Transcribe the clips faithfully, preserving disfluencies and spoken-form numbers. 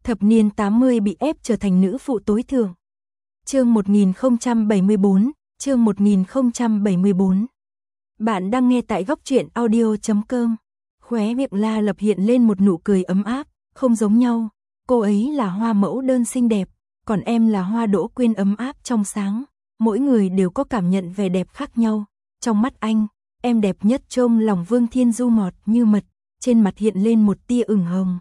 thập niên tám mươi bị ép trở thành nữ phụ tối thượng. Chương một nghìn không trăm bảy mươi tư, chương một nghìn không trăm bảy mươi tư. Bạn đang nghe tại góc truyện audio chấm com. Khóe miệng La Lập hiện lên một nụ cười ấm áp, không giống nhau, cô ấy là hoa mẫu đơn xinh đẹp, còn em là hoa đỗ quyên ấm áp trong sáng, mỗi người đều có cảm nhận vẻ đẹp khác nhau. Trong mắt anh, em đẹp nhất trông lòng Vương Thiên Du ngọt như mật, trên mặt hiện lên một tia ửng hồng.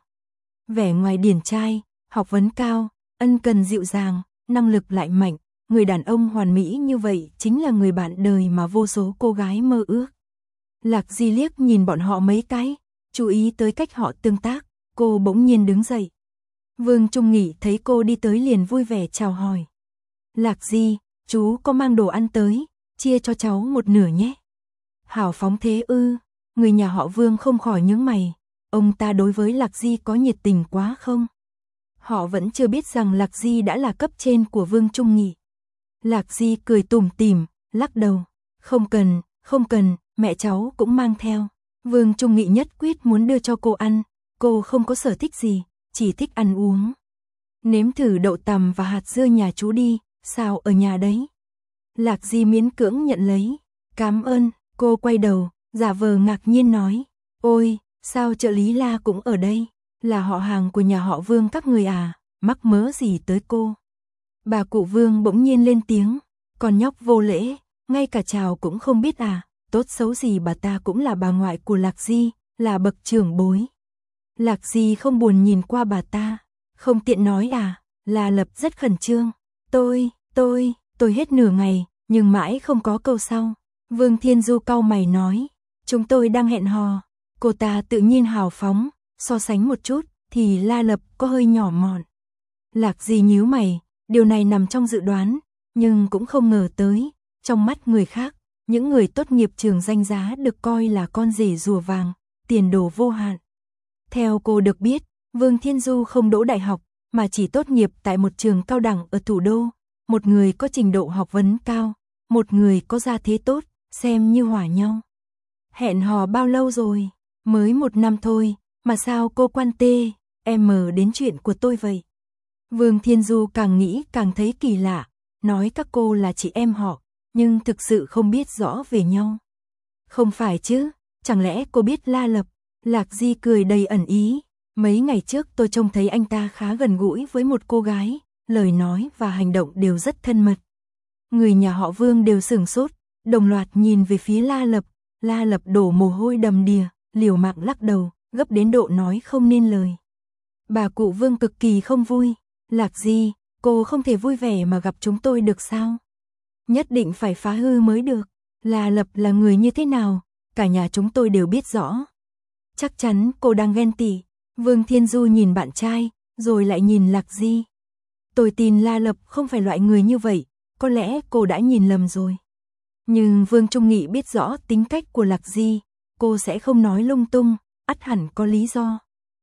Vẻ ngoài điển trai, học vấn cao, ân cần dịu dàng, năng lực lại mạnh, người đàn ông hoàn mỹ như vậy chính là người bạn đời mà vô số cô gái mơ ước. Lạc Di liếc nhìn bọn họ mấy cái, chú ý tới cách họ tương tác, cô bỗng nhiên đứng dậy. Vương Trung Nghị thấy cô đi tới liền vui vẻ chào hỏi. Lạc Di, chú có mang đồ ăn tới, chia cho cháu một nửa nhé. Hảo phóng thế ư, người nhà họ Vương không khỏi nhướng mày, ông ta đối với Lạc Di có nhiệt tình quá không? Họ vẫn chưa biết rằng Lạc Di đã là cấp trên của Vương Trung Nghị. Lạc Di cười tủm tỉm, lắc đầu, không cần, không cần, mẹ cháu cũng mang theo. Vương Trung Nghị nhất quyết muốn đưa cho cô ăn, cô không có sở thích gì, chỉ thích ăn uống. Nếm thử đậu tằm và hạt dưa nhà chú đi, sao ở nhà đấy? Lạc Di miễn cưỡng nhận lấy, cảm ơn, cô quay đầu, giả vờ ngạc nhiên nói, ôi, sao trợ lý La cũng ở đây, là họ hàng của nhà họ Vương các người à, mắc mớ gì tới cô? Bà cụ Vương bỗng nhiên lên tiếng, con nhóc vô lễ, ngay cả chào cũng không biết à, tốt xấu gì bà ta cũng là bà ngoại của Lạc Di, là bậc trưởng bối. Lạc Di không buồn nhìn qua bà ta, không tiện nói à, La Lập rất khẩn trương, tôi, tôi, tôi hết nửa ngày, nhưng mãi không có câu sau. Vương Thiên Du cau mày nói, chúng tôi đang hẹn hò, cô ta tự nhiên hào phóng, so sánh một chút, thì La Lập có hơi nhỏ mọn. Lạc Di nhíu mày, điều này nằm trong dự đoán, nhưng cũng không ngờ tới, trong mắt người khác, những người tốt nghiệp trường danh giá được coi là con rể rùa vàng, tiền đồ vô hạn. Theo cô được biết, Vương Thiên Du không đỗ đại học, mà chỉ tốt nghiệp tại một trường cao đẳng ở thủ đô, một người có trình độ học vấn cao, một người có gia thế tốt, xem như hòa nhau. Hẹn hò bao lâu rồi? Mới một năm thôi, mà sao cô quan tê, em mờ đến chuyện của tôi vậy? Vương Thiên Du càng nghĩ càng thấy kỳ lạ, nói các cô là chị em họ, nhưng thực sự không biết rõ về nhau. Không phải chứ, chẳng lẽ cô biết La Lập? Lạc Di cười đầy ẩn ý, mấy ngày trước tôi trông thấy anh ta khá gần gũi với một cô gái, lời nói và hành động đều rất thân mật. Người nhà họ Vương đều sửng sốt, đồng loạt nhìn về phía La Lập, La Lập đổ mồ hôi đầm đìa, liều mạng lắc đầu, gấp đến độ nói không nên lời. Bà cụ Vương cực kỳ không vui, Lạc Di, cô không thể vui vẻ mà gặp chúng tôi được sao? Nhất định phải phá hư mới được, La Lập là người như thế nào, cả nhà chúng tôi đều biết rõ. Chắc chắn cô đang ghen tị. Vương Thiên Du nhìn bạn trai, rồi lại nhìn Lạc Di. Tôi tin La Lập không phải loại người như vậy, có lẽ cô đã nhìn lầm rồi. Nhưng Vương Trung Nghị biết rõ tính cách của Lạc Di, cô sẽ không nói lung tung, ắt hẳn có lý do.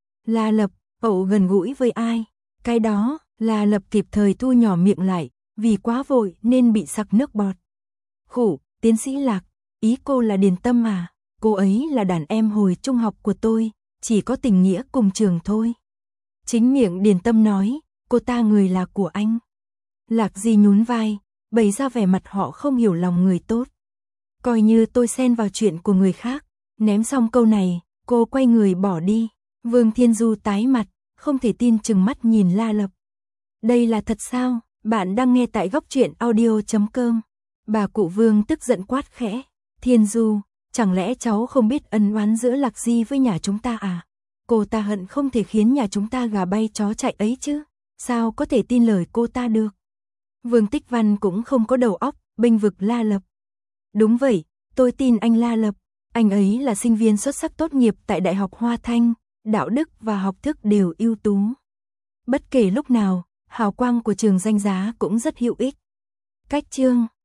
La Lập, cậu gần gũi với ai? Cái đó, La Lập kịp thời thu nhỏ miệng lại, vì quá vội nên bị sặc nước bọt. Khủ, tiến sĩ Lạc, ý cô là Điền Tâm à? Cô ấy là đàn em hồi trung học của tôi, chỉ có tình nghĩa cùng trường thôi. Chính miệng Điền Tâm nói, cô ta người là của anh. Lạc Di nhún vai, bày ra vẻ mặt họ không hiểu lòng người tốt. Coi như tôi xen vào chuyện của người khác. Ném xong câu này, cô quay người bỏ đi. Vương Thiên Du tái mặt, không thể tin trừng mắt nhìn La Lập. Đây là thật sao? Bạn đang nghe tại góc truyện audio chấm com. Bà cụ Vương tức giận quát khẽ. Thiên Du, chẳng lẽ cháu không biết ân oán giữa Lạc Di với nhà chúng ta à? Cô ta hận không thể khiến nhà chúng ta gà bay chó chạy ấy chứ. Sao có thể tin lời cô ta được? Vương Tích Văn cũng không có đầu óc, bênh vực La Lập. Đúng vậy, tôi tin anh La Lập. Anh ấy là sinh viên xuất sắc tốt nghiệp tại Đại học Hoa Thanh, đạo đức và học thức đều ưu tú. Bất kể lúc nào, hào quang của trường danh giá cũng rất hữu ích. Cách chương